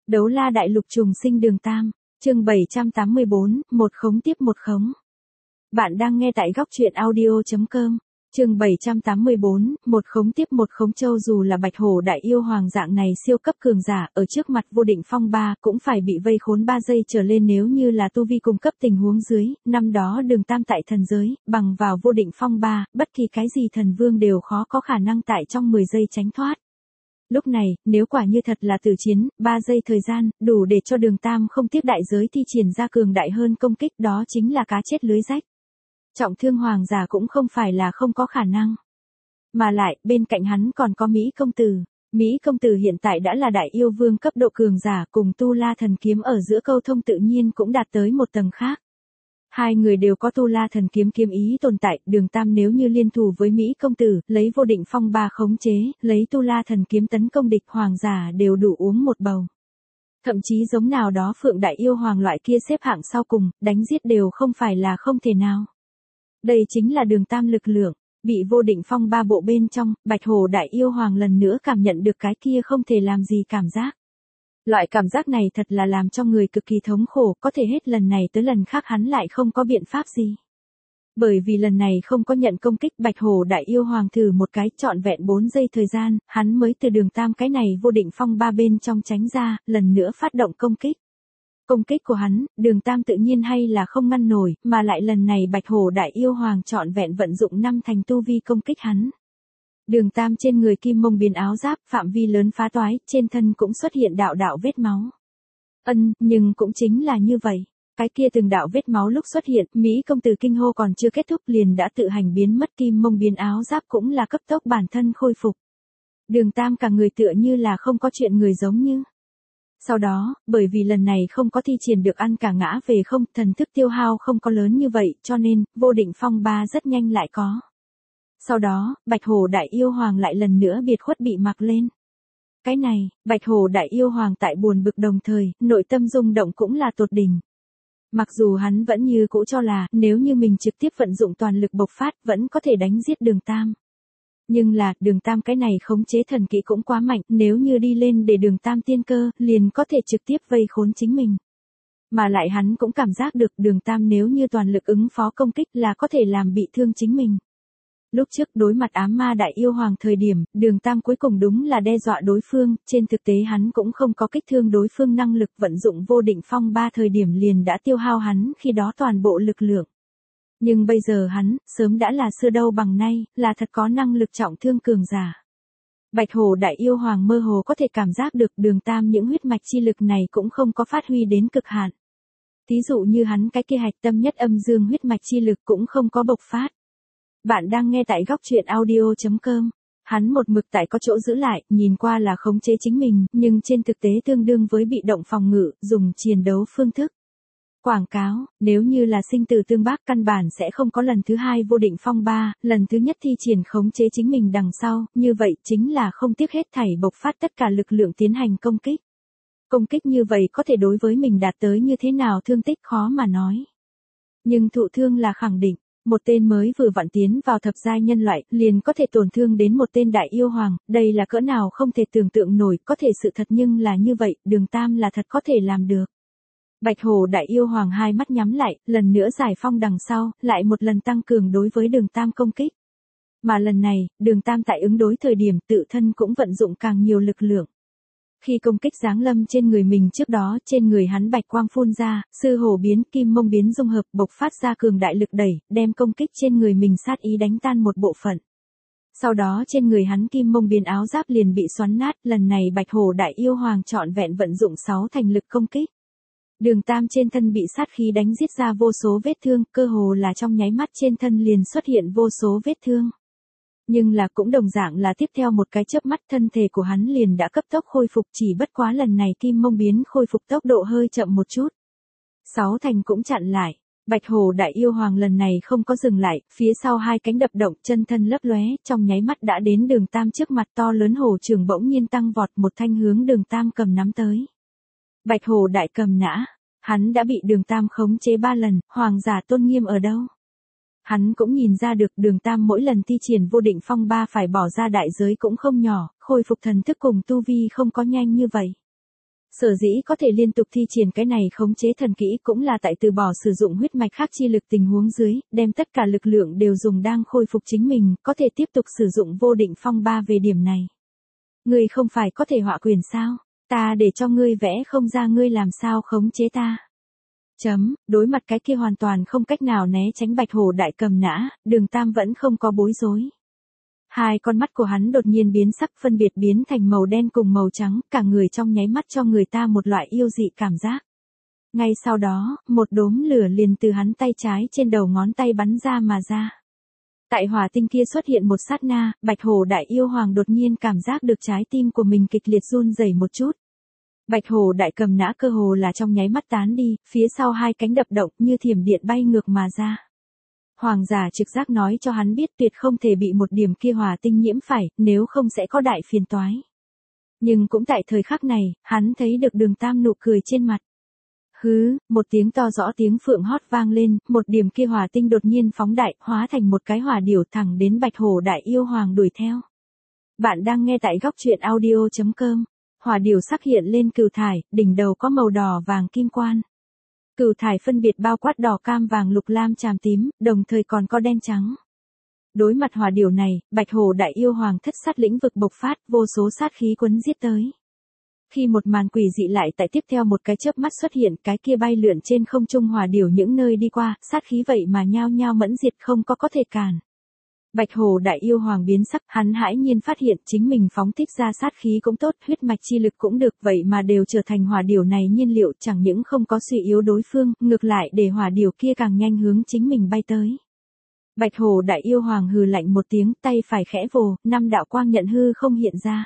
Đấu la đại lục trùng sinh đường Tam, chương 784, một khống tiếp một khống. Bạn đang nghe tại góc truyện audio.com, chương 784, một khống tiếp một khống. Châu dù là Bạch Hổ đại yêu hoàng dạng này siêu cấp cường giả ở trước mặt vô định phong ba cũng phải bị vây khốn 3 giây trở lên nếu như là tu vi cung cấp tình huống dưới, năm đó đường Tam tại thần giới, bằng vào vô định phong ba, bất kỳ cái gì thần vương đều khó có khả năng tại trong 10 giây tránh thoát. Lúc này, nếu quả như thật là tử chiến, 3 giây thời gian, đủ để cho đường Tam không tiếc đại giới thi triển ra cường đại hơn công kích, đó chính là cá chết lưới rách. Trọng thương hoàng giả cũng không phải là không có khả năng. Mà lại, bên cạnh hắn còn có Mỹ công tử. Mỹ công tử hiện tại đã là đại yêu vương cấp độ cường giả, cùng Tu La thần kiếm ở giữa câu thông tự nhiên cũng đạt tới một tầng khác. Hai người đều có Tu La thần kiếm kiếm ý tồn tại, đường Tam nếu như liên thủ với Mỹ công tử, lấy vô định phong ba khống chế, lấy Tu La thần kiếm tấn công địch hoàng giả đều đủ uống một bầu. Thậm chí giống nào đó phượng đại yêu hoàng loại kia xếp hạng sau cùng, đánh giết đều không phải là không thể nào. Đây chính là đường Tam lực lượng, bị vô định phong ba bộ bên trong, Bạch Hổ đại yêu hoàng lần nữa cảm nhận được cái kia không thể làm gì cảm giác. Loại cảm giác này thật là làm cho người cực kỳ thống khổ, có thể hết lần này tới lần khác hắn lại không có biện pháp gì. Bởi vì lần này không có nhận công kích, Bạch Hổ đại yêu hoàng thử một cái trọn vẹn 4 giây thời gian, hắn mới từ đường Tam cái này vô định phong ba bên trong tránh ra, lần nữa phát động công kích. Công kích của hắn, đường Tam tự nhiên hay là không ngăn nổi, mà lại lần này Bạch Hổ đại yêu hoàng trọn vẹn vận dụng 5 thành tu vi công kích hắn. Đường Tam trên người kim mông biến áo giáp, phạm vi lớn phá toái, trên thân cũng xuất hiện đạo đạo vết máu. Nhưng cũng chính là như vậy. Cái kia từng đạo vết máu lúc xuất hiện, Mỹ công tử kinh hô còn chưa kết thúc liền đã tự hành biến mất, kim mông biến áo giáp cũng là cấp tốc bản thân khôi phục. Đường Tam cả người tựa như là không có chuyện người giống như. Sau đó, bởi vì lần này không có thi triển được ăn cả ngã về không, thần thức tiêu hao không có lớn như vậy, cho nên, vô định phong ba rất nhanh lại có. Sau đó, Bạch Hổ đại yêu hoàng lại lần nữa biệt khuất bị mặc lên. Cái này, Bạch Hổ đại yêu hoàng tại buồn bực đồng thời, nội tâm rung động cũng là tột đỉnh. Mặc dù hắn vẫn như cũ cho là, nếu như mình trực tiếp vận dụng toàn lực bộc phát, vẫn có thể đánh giết đường Tam. Nhưng là, đường Tam cái này khống chế thần kỹ cũng quá mạnh, nếu như đi lên để đường Tam tiên cơ, liền có thể trực tiếp vây khốn chính mình. Mà lại hắn cũng cảm giác được đường Tam nếu như toàn lực ứng phó công kích là có thể làm bị thương chính mình. Lúc trước đối mặt ám ma đại yêu hoàng thời điểm, đường Tam cuối cùng đúng là đe dọa đối phương, trên thực tế hắn cũng không có kích thương đối phương năng lực, vận dụng vô định phong ba thời điểm liền đã tiêu hao hắn khi đó toàn bộ lực lượng. Nhưng bây giờ hắn, sớm đã là xưa đâu bằng nay, là thật có năng lực trọng thương cường giả. Bạch Hổ đại yêu hoàng mơ hồ có thể cảm giác được đường Tam những huyết mạch chi lực này cũng không có phát huy đến cực hạn. Thí dụ như hắn cái kia hạch tâm nhất âm dương huyết mạch chi lực cũng không có bộc phát. Bạn đang nghe tại góc truyện audio.com. Hắn một mực tại có chỗ giữ lại, nhìn qua là khống chế chính mình, nhưng trên thực tế tương đương với bị động phòng ngự, dùng chiến đấu phương thức. Quảng cáo, nếu như là sinh tử tương bác căn bản sẽ không có lần thứ hai vô định phong ba, lần thứ nhất thi triển khống chế chính mình đằng sau, như vậy chính là không tiếc hết thảy bộc phát tất cả lực lượng tiến hành công kích. Công kích như vậy có thể đối với mình đạt tới như thế nào thương tích khó mà nói. Nhưng thụ thương là khẳng định. Một tên mới vừa vặn tiến vào thập giai nhân loại, liền có thể tổn thương đến một tên đại yêu hoàng, đây là cỡ nào không thể tưởng tượng nổi, có thể sự thật nhưng là như vậy, đường Tam là thật có thể làm được. Bạch Hổ đại yêu hoàng hai mắt nhắm lại, lần nữa giải phong đằng sau, lại một lần tăng cường đối với đường Tam công kích. Mà lần này, đường Tam tại ứng đối thời điểm tự thân cũng vận dụng càng nhiều lực lượng. Khi công kích giáng lâm trên người mình trước đó, trên người hắn bạch quang phun ra, sư hổ biến, kim mông biến dung hợp, bộc phát ra cường đại lực đẩy, đem công kích trên người mình sát ý đánh tan một bộ phận. Sau đó trên người hắn kim mông biến áo giáp liền bị xoắn nát, lần này Bạch Hổ đại yêu hoàng trọn vẹn vận dụng 6 thành lực công kích. Đường Tam trên thân bị sát khí đánh giết ra vô số vết thương, cơ hồ là trong nháy mắt trên thân liền xuất hiện vô số vết thương. Nhưng là cũng đồng dạng là tiếp theo một cái chớp mắt thân thể của hắn liền đã cấp tốc khôi phục, chỉ bất quá lần này kim mông biến khôi phục tốc độ hơi chậm một chút. 6 thành cũng chặn lại. Bạch Hổ đại yêu hoàng lần này không có dừng lại, phía sau hai cánh đập động, chân thân lấp lóe, trong nháy mắt đã đến đường Tam trước mặt, to lớn hổ trường bỗng nhiên tăng vọt, một thanh hướng đường Tam cầm nắm tới. Bạch Hổ đại cầm nã, hắn đã bị đường Tam khống chế 3 lần, hoàng giả tôn nghiêm ở đâu? Hắn cũng nhìn ra được đường Tam mỗi lần thi triển vô định phong ba phải bỏ ra đại giới cũng không nhỏ, khôi phục thần thức cùng tu vi không có nhanh như vậy. Sở dĩ có thể liên tục thi triển cái này khống chế thần kỹ cũng là tại từ bỏ sử dụng huyết mạch khác chi lực tình huống dưới, đem tất cả lực lượng đều dùng đang khôi phục chính mình, có thể tiếp tục sử dụng vô định phong ba về điểm này. Ngươi không phải có thể họa quyền sao? Ta để cho ngươi vẽ không ra ngươi làm sao khống chế ta. Đối mặt cái kia hoàn toàn không cách nào né tránh Bạch Hổ đại cầm nã, Đường Tam vẫn không có bối rối. Hai con mắt của hắn đột nhiên biến sắc phân biệt biến thành màu đen cùng màu trắng, cả người trong nháy mắt cho người ta một loại yêu dị cảm giác. Ngay sau đó, một đốm lửa liền từ hắn tay trái trên đầu ngón tay bắn ra mà ra. Tại hỏa tinh kia xuất hiện một sát na, Bạch Hổ đại yêu hoàng đột nhiên cảm giác được trái tim của mình kịch liệt run rẩy một chút. Bạch Hổ đại cầm nã cơ hồ là trong nháy mắt tán đi, phía sau hai cánh đập động như thiểm điện bay ngược mà ra. Hoàng giả trực giác nói cho hắn biết tuyệt không thể bị một điểm kia hỏa tinh nhiễm phải, nếu không sẽ có đại phiền toái. Nhưng cũng tại thời khắc này, hắn thấy được Đường Tam nụ cười trên mặt. Hứ, một tiếng to rõ tiếng phượng hót vang lên, một điểm kia hỏa tinh đột nhiên phóng đại, hóa thành một cái hỏa điểu thẳng đến Bạch Hổ đại yêu hoàng đuổi theo. Bạn đang nghe tại góc truyện audio.com. Hỏa điểu sắc hiện lên cừu thải, đỉnh đầu có màu đỏ vàng kim quan. Cừu thải phân biệt bao quát đỏ cam vàng lục lam tràm tím, đồng thời còn có đen trắng. Đối mặt hỏa điểu này, Bạch Hổ đại yêu hoàng thất sát lĩnh vực bộc phát, vô số sát khí quấn giết tới. Khi một màn quỷ dị lại tại tiếp theo một cái chớp mắt xuất hiện, cái kia bay lượn trên không trung hỏa điểu những nơi đi qua, sát khí vậy mà nhao nhao mẫn diệt không có thể cản. Bạch Hổ đại yêu hoàng biến sắc, hắn hãi nhiên phát hiện chính mình phóng thích ra sát khí cũng tốt, huyết mạch chi lực cũng được, vậy mà đều trở thành hỏa điểu này nhiên liệu, chẳng những không có suy yếu đối phương, ngược lại để hỏa điểu kia càng nhanh hướng chính mình bay tới. Bạch Hổ đại yêu hoàng hừ lạnh một tiếng, tay phải khẽ vồ, 5 đạo quang nhận hư không hiện ra.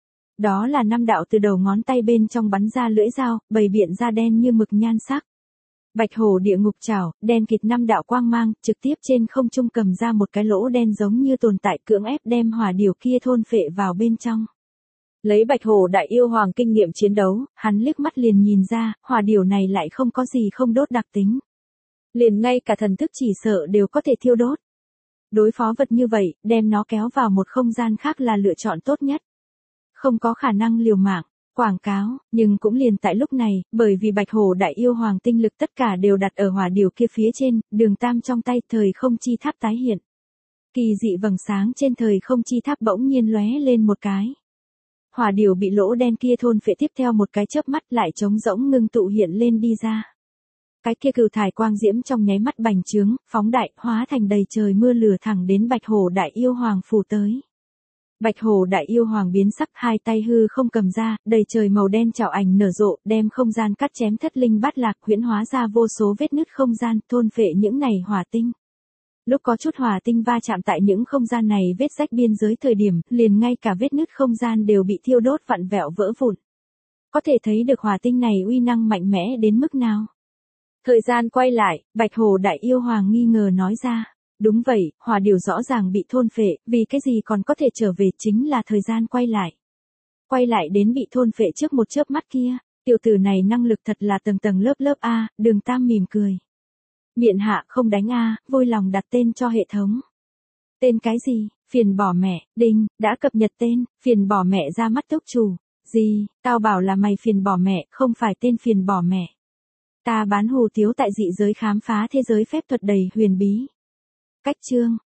Đó là 5 đạo từ đầu ngón tay bên trong bắn ra lưỡi dao, bày biện ra đen như mực nhan sắc. Bạch Hổ địa ngục trảo, đen kịt 5 đạo quang mang, trực tiếp trên không trung cầm ra một cái lỗ đen giống như tồn tại, cưỡng ép đem hỏa điểu kia thôn phệ vào bên trong. Lấy Bạch Hổ đại yêu hoàng kinh nghiệm chiến đấu, hắn liếc mắt liền nhìn ra, hỏa điểu này lại không có gì không đốt đặc tính. Liền ngay cả thần thức chỉ sợ đều có thể thiêu đốt. Đối phó vật như vậy, đem nó kéo vào một không gian khác là lựa chọn tốt nhất. Không có khả năng liều mạng. Quảng cáo, nhưng cũng liền tại lúc này, bởi vì Bạch Hổ đại yêu hoàng tinh lực tất cả đều đặt ở hỏa điểu kia phía trên, Đường Tam trong tay thời không chi tháp tái hiện. Kỳ dị vầng sáng trên thời không chi tháp bỗng nhiên lóe lên một cái. Hỏa điểu bị lỗ đen kia thôn phệ tiếp theo một cái chớp mắt lại trống rỗng ngưng tụ hiện lên đi ra. Cái kia cừu thải quang diễm trong nháy mắt bành trướng, phóng đại, hóa thành đầy trời mưa lửa thẳng đến Bạch Hổ đại yêu hoàng phủ tới. Bạch Hổ đại yêu hoàng biến sắc, hai tay hư không cầm ra, đầy trời màu đen trảo ảnh nở rộ, đem không gian cắt chém thất linh bát lạc, huyễn hóa ra vô số vết nứt không gian, thôn phệ những này hỏa tinh. Lúc có chút hỏa tinh va chạm tại những không gian này vết rách biên giới thời điểm, liền ngay cả vết nứt không gian đều bị thiêu đốt vặn vẹo vỡ vụn. Có thể thấy được hỏa tinh này uy năng mạnh mẽ đến mức nào. Thời gian quay lại, Bạch Hổ đại yêu hoàng nghi ngờ nói ra. Đúng vậy, hỏa điểu rõ ràng bị thôn phệ, vì cái gì còn có thể trở về chính là thời gian quay lại. Quay lại đến bị thôn phệ trước một chớp mắt kia, tiểu tử này năng lực thật là tầng tầng lớp lớp a, Đường Tam mỉm cười. Miện hạ không đánh a, vui lòng đặt tên cho hệ thống. Tên cái gì? Phiền bỏ mẹ, đinh, đã cập nhật tên, phiền bỏ mẹ ra mắt túc chủ. Gì, tao bảo là mày phiền bỏ mẹ, không phải tên phiền bỏ mẹ. Ta bán hủ tiếu tại dị giới khám phá thế giới phép thuật đầy huyền bí. Cách chương